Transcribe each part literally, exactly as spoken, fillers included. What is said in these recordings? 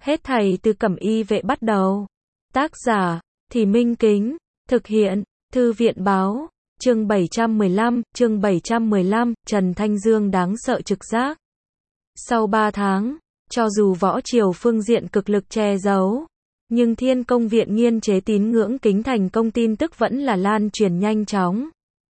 Hết thảy từ Cẩm Y Vệ bắt đầu. Tác giả, Thì Minh Kính. Thực hiện, Thư viện Báo. Chương bảy trăm mười lăm, chương bảy trăm mười lăm, Trần Thanh Dương đáng sợ trực giác. Sau ba tháng, cho dù võ triều phương diện cực lực che giấu, nhưng Thiên Công Viện nghiên chế tín ngưỡng kính thành công tin tức vẫn là lan truyền nhanh chóng.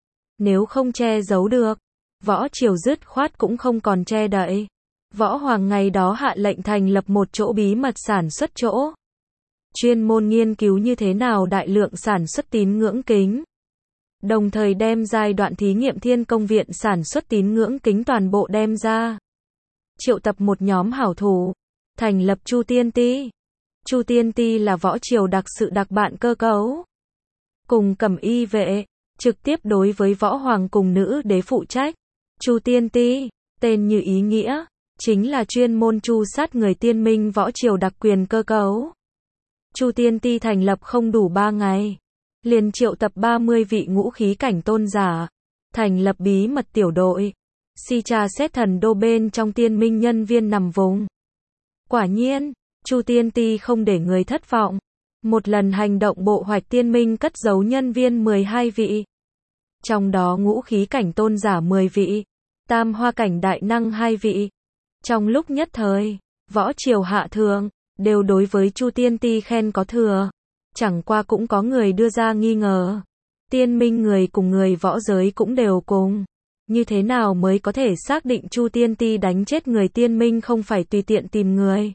Nếu không che giấu được, võ triều dứt khoát cũng không còn che đậy. Võ Hoàng ngày đó hạ lệnh thành lập một chỗ bí mật sản xuất chỗ, chuyên môn nghiên cứu như thế nào đại lượng sản xuất tín ngưỡng kính. Đồng thời đem giai đoạn thí nghiệm Thiên Công Viện sản xuất tín ngưỡng kính toàn bộ đem ra. Triệu tập một nhóm hảo thủ, thành lập Chu Tiên Ti. Chu Tiên Ti là võ triều đặc sự đặc bạn cơ cấu. Cùng Cẩm Y Vệ, trực tiếp đối với võ hoàng cùng nữ đế phụ trách. Chu Tiên Ti, tên như ý nghĩa, chính là chuyên môn tru sát người tiên minh võ triều đặc quyền cơ cấu. Chu Tiên Ti thành lập không đủ ba ngày, liền triệu tập ba mươi vị ngũ khí cảnh tôn giả, thành lập bí mật tiểu đội, si tra xét thần đô bên trong tiên minh nhân viên nằm vùng. Quả nhiên, Chu Tiên Ti không để người thất vọng. Một lần hành động bộ hoạch tiên minh cất giấu nhân viên mười hai vị. Trong đó ngũ khí cảnh tôn giả mười vị, tam hoa cảnh đại năng hai vị. Trong lúc nhất thời, võ triều hạ thượng, đều đối với Chu Tiên Ti khen có thừa. Chẳng qua cũng có người đưa ra nghi ngờ. Tiên minh người cùng người võ giới cũng đều cùng. Như thế nào mới có thể xác định Chu Tiên Ti đánh chết người tiên minh không phải tùy tiện tìm người.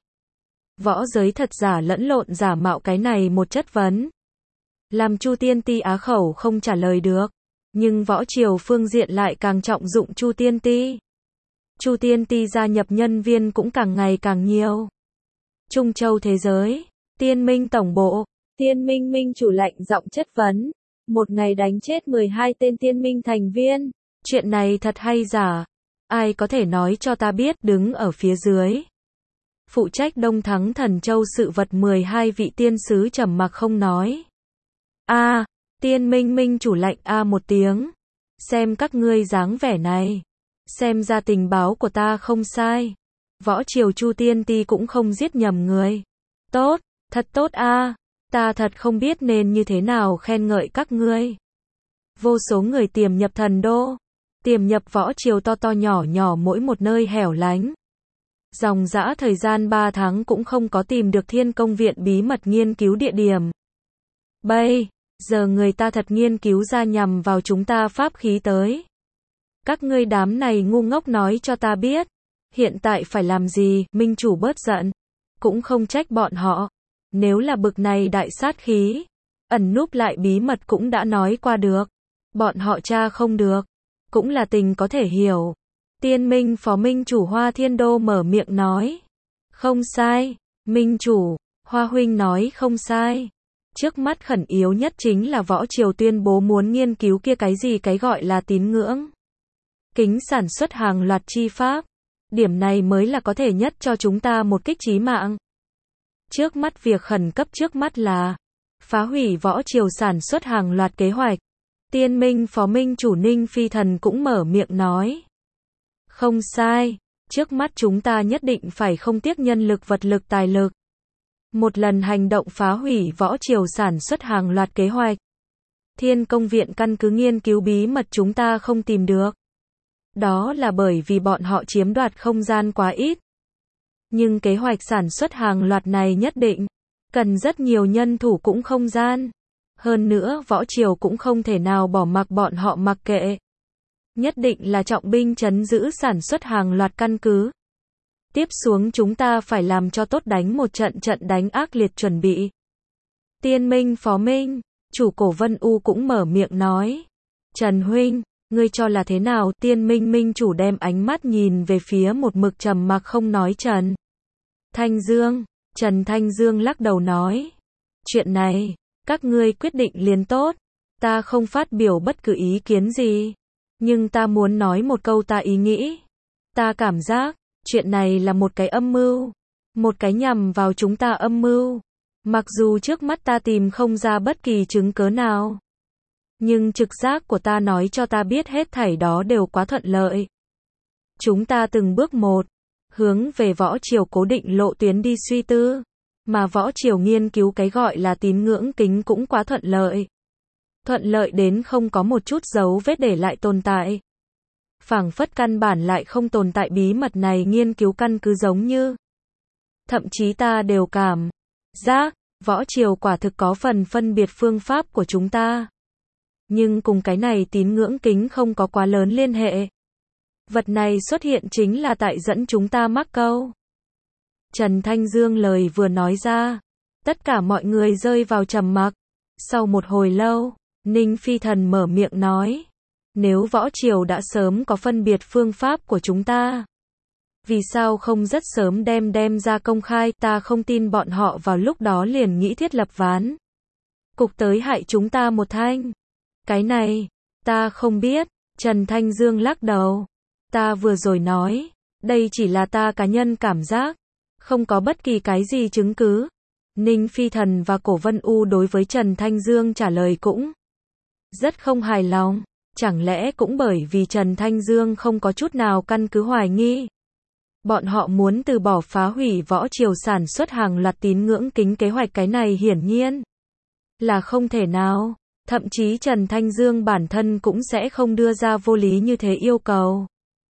Võ giới thật giả lẫn lộn giả mạo cái này một chất vấn. Làm Chu Tiên Ti á khẩu không trả lời được. Nhưng võ triều phương diện lại càng trọng dụng Chu Tiên Ti. Chu Tiên Ti gia nhập nhân viên cũng càng ngày càng nhiều. Trung Châu thế giới, Tiên Minh tổng bộ, Tiên Minh Minh chủ lạnh giọng chất vấn. Một ngày đánh chết mười hai tên Tiên Minh thành viên. Chuyện này thật hay giả? Ai có thể nói cho ta biết? Đứng ở phía dưới, phụ trách Đông Thắng Thần Châu sự vật mười hai vị tiên sứ trầm mặc không nói. A, à, Tiên Minh Minh chủ lạnh a à một tiếng. Xem các ngươi dáng vẻ này, xem ra tình báo của ta không sai. Võ triều Chu Tiên Ti cũng không giết nhầm người. Tốt, thật tốt a, à. Ta thật không biết nên như thế nào khen ngợi các ngươi. Vô số người tiềm nhập thần đô, tiềm nhập võ triều to to nhỏ nhỏ mỗi một nơi hẻo lánh. Dòng dã thời gian ba tháng cũng không có tìm được Thiên Công Viện bí mật nghiên cứu địa điểm. Bây giờ người ta thật nghiên cứu ra nhằm vào chúng ta pháp khí tới. Các ngươi đám này ngu ngốc nói cho ta biết, hiện tại phải làm gì? Minh chủ bớt giận, cũng không trách bọn họ. Nếu là bực này đại sát khí, ẩn núp lại bí mật cũng đã nói qua được. Bọn họ tra không được, cũng là tình có thể hiểu. Tiên Minh Phó Minh chủ Hoa Thiên Đô mở miệng nói. Không sai, Minh chủ, Hoa huynh nói không sai. Trước mắt khẩn yếu nhất chính là võ triều tuyên bố muốn nghiên cứu kia cái gì cái gọi là tín ngưỡng kính sản xuất hàng loạt chi pháp. Điểm này mới là có thể nhất cho chúng ta một kích chí mạng. Trước mắt việc khẩn cấp trước mắt là phá hủy võ triều sản xuất hàng loạt kế hoạch. Tiên Minh Phó Minh chủ Ninh Phi Thần cũng mở miệng nói. Không sai, trước mắt chúng ta nhất định phải không tiếc nhân lực vật lực tài lực. Một lần hành động phá hủy võ triều sản xuất hàng loạt kế hoạch. Thiên Công Viện căn cứ nghiên cứu bí mật chúng ta không tìm được. Đó là bởi vì bọn họ chiếm đoạt không gian quá ít. Nhưng kế hoạch sản xuất hàng loạt này nhất định cần rất nhiều nhân thủ cũng không gian. Hơn nữa võ triều cũng không thể nào bỏ mặc bọn họ mặc kệ. Nhất định là trọng binh trấn giữ sản xuất hàng loạt căn cứ. Tiếp xuống chúng ta phải làm cho tốt đánh một trận trận đánh ác liệt chuẩn bị. Tiên Minh Phó Minh, chủ Cổ Vân U cũng mở miệng nói. Trần huynh, ngươi cho là thế nào? Tiên Minh Minh chủ đem ánh mắt nhìn về phía một mực trầm mặc không nói Trần Thanh Dương. Trần Thanh Dương lắc đầu nói. Chuyện này, các ngươi quyết định liền tốt. Ta không phát biểu bất cứ ý kiến gì. Nhưng ta muốn nói một câu ta ý nghĩ. Ta cảm giác, chuyện này là một cái âm mưu. Một cái nhằm vào chúng ta âm mưu. Mặc dù trước mắt ta tìm không ra bất kỳ chứng cớ nào. Nhưng trực giác của ta nói cho ta biết hết thảy đó đều quá thuận lợi. Chúng ta từng bước một, hướng về võ triều cố định lộ tuyến đi suy tư. Mà võ triều nghiên cứu cái gọi là tín ngưỡng kính cũng quá thuận lợi. Thuận lợi đến không có một chút dấu vết để lại tồn tại. Phảng phất căn bản lại không tồn tại bí mật này nghiên cứu căn cứ giống như. Thậm chí ta đều cảm giác, võ triều quả thực có phần phân biệt phương pháp của chúng ta. Nhưng cùng cái này tín ngưỡng kính không có quá lớn liên hệ. Vật này xuất hiện chính là tại dẫn chúng ta mắc câu. Trần Thanh Dương lời vừa nói ra, tất cả mọi người rơi vào trầm mặc. Sau một hồi lâu, Ninh Phi Thần mở miệng nói, nếu võ triều đã sớm có phân biệt phương pháp của chúng ta, vì sao không rất sớm đem đem ra công khai, ta không tin bọn họ vào lúc đó liền nghĩ thiết lập ván cục tới hại chúng ta một thanh. Cái này, ta không biết, Trần Thanh Dương lắc đầu. Ta vừa rồi nói, đây chỉ là ta cá nhân cảm giác, không có bất kỳ cái gì chứng cứ. Ninh Phi Thần và Cổ Vân U đối với Trần Thanh Dương trả lời cũng rất không hài lòng, chẳng lẽ cũng bởi vì Trần Thanh Dương không có chút nào căn cứ hoài nghi. Bọn họ muốn từ bỏ phá hủy võ triều sản xuất hàng loạt tín ngưỡng kính kế hoạch, cái này hiển nhiên là không thể nào. Thậm chí Trần Thanh Dương bản thân cũng sẽ không đưa ra vô lý như thế yêu cầu.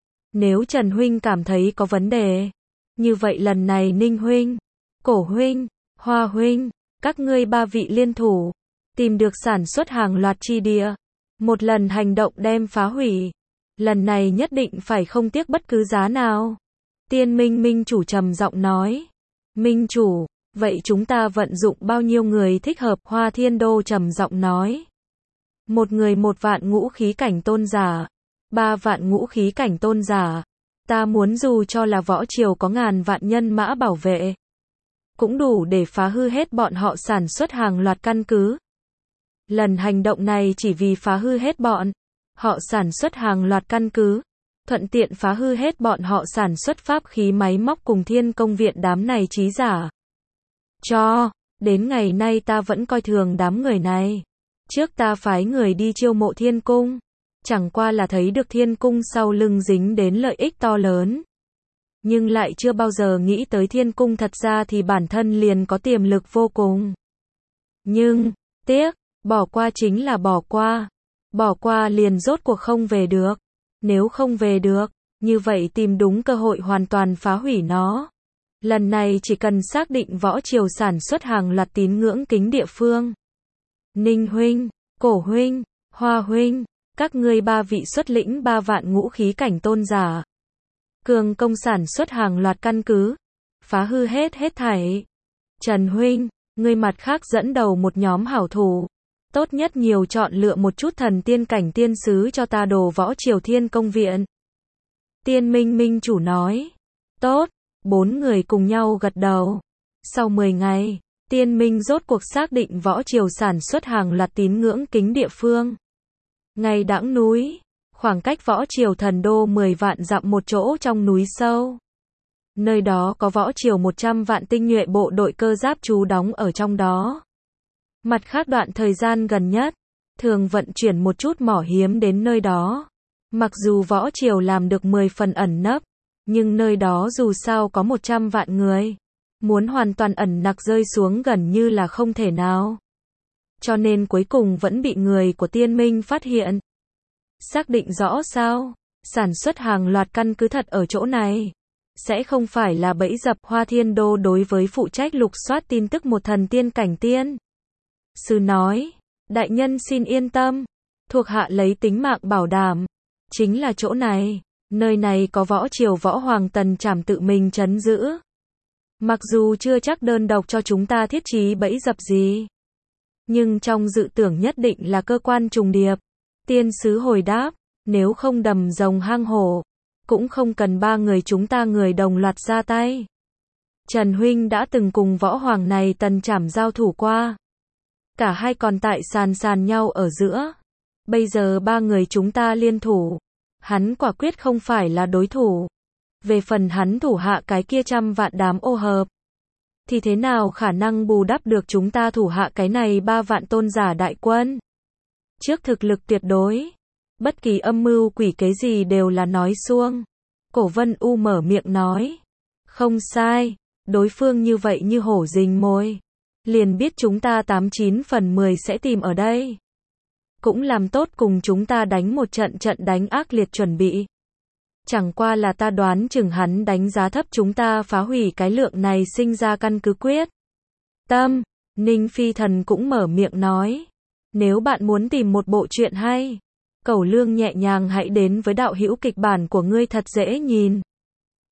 Nếu Trần Huynh cảm thấy có vấn đề, như vậy lần này Ninh Huynh, Cổ Huynh, Hoa Huynh, các ngươi ba vị liên thủ, tìm được sản xuất hàng loạt chi địa, một lần hành động đem phá hủy. Lần này nhất định phải không tiếc bất cứ giá nào. Tiên Minh Minh chủ trầm giọng nói. Minh chủ, vậy chúng ta vận dụng bao nhiêu người thích hợp? Hoa Thiên Đô trầm giọng nói. Một người một vạn ngũ khí cảnh tôn giả, ba vạn ngũ khí cảnh tôn giả. Ta muốn dù cho là võ triều có ngàn vạn nhân mã bảo vệ, cũng đủ để phá hư hết bọn họ sản xuất hàng loạt căn cứ. Lần hành động này chỉ vì phá hư hết bọn họ sản xuất hàng loạt căn cứ, thuận tiện phá hư hết bọn họ sản xuất pháp khí máy móc cùng Thiên Công Viện đám này trí giả. Cho đến ngày nay ta vẫn coi thường đám người này. Trước ta phái người đi chiêu mộ Thiên Cung, chẳng qua là thấy được Thiên Cung sau lưng dính đến lợi ích to lớn, nhưng lại chưa bao giờ nghĩ tới Thiên Cung thật ra thì bản thân liền có tiềm lực vô cùng. Nhưng, tiếc, bỏ qua chính là bỏ qua. Bỏ qua liền rốt cuộc không về được. Nếu không về được, như vậy tìm đúng cơ hội hoàn toàn phá hủy nó. Lần này chỉ cần xác định võ triều sản xuất hàng loạt tín ngưỡng kính địa phương. Ninh Huynh, Cổ Huynh, Hoa Huynh, các ngươi ba vị xuất lĩnh ba vạn ngũ khí cảnh tôn giả. Cường công sản xuất hàng loạt căn cứ, phá hư hết hết thảy. Trần Huynh, ngươi mặt khác dẫn đầu một nhóm hảo thủ. Tốt nhất nhiều chọn lựa một chút thần tiên cảnh tiên sứ cho ta đồ võ triều Thiên Công Viện. Tiên Minh Minh chủ nói. Tốt, bốn người cùng nhau gật đầu. Sau mười ngày, Tiên Minh rốt cuộc xác định võ triều sản xuất hàng loạt tín ngưỡng kính địa phương. Ngày Đãng núi, khoảng cách võ triều thần đô mười vạn dặm một chỗ trong núi sâu. Nơi đó có võ triều một trăm vạn tinh nhuệ bộ đội cơ giáp trú đóng ở trong đó. Mặt khác đoạn thời gian gần nhất, thường vận chuyển một chút mỏ hiếm đến nơi đó. Mặc dù võ triều làm được mười phần ẩn nấp, nhưng nơi đó dù sao có một trăm vạn người. Muốn hoàn toàn ẩn nặc rơi xuống gần như là không thể nào. Cho nên cuối cùng vẫn bị người của Tiên Minh phát hiện. Xác định rõ sao, sản xuất hàng loạt căn cứ thật ở chỗ này. Sẽ không phải là bẫy dập. Hoa Thiên Đô đối với phụ trách lục soát tin tức một thần tiên cảnh tiên sư nói, đại nhân xin yên tâm, thuộc hạ lấy tính mạng bảo đảm, chính là chỗ này, nơi này có võ triều võ hoàng Tần Trảm tự mình trấn giữ. Mặc dù chưa chắc đơn độc cho chúng ta thiết trí bẫy dập gì, nhưng trong dự tưởng nhất định là cơ quan trùng điệp. Tiên sứ hồi đáp, nếu không đầm rồng hang hổ, cũng không cần ba người chúng ta người đồng loạt ra tay. Trần Huynh đã từng cùng võ hoàng này Tần Trảm giao thủ qua. Cả hai còn tại sàn sàn nhau ở giữa. Bây giờ ba người chúng ta liên thủ, hắn quả quyết không phải là đối thủ. Về phần hắn thủ hạ cái kia trăm vạn đám ô hợp, thì thế nào khả năng bù đắp được chúng ta thủ hạ cái này ba vạn tôn giả đại quân? Trước thực lực tuyệt đối, bất kỳ âm mưu quỷ kế gì đều là nói suông. Cổ Vân U mở miệng nói, Không sai, đối phương như vậy như hổ rình mồi. Liền biết chúng ta tám chín phần mười sẽ tìm ở đây. Cũng làm tốt cùng chúng ta đánh một trận trận đánh ác liệt chuẩn bị. Chẳng qua là ta đoán chừng hắn đánh giá thấp chúng ta phá hủy cái lượng này sinh ra căn cứ quyết. Tâm, Ninh Phi Thần cũng mở miệng nói. Nếu bạn muốn tìm một bộ truyện hay, Cẩu Lương nhẹ nhàng hãy đến với đạo hữu kịch bản của ngươi thật dễ nhìn.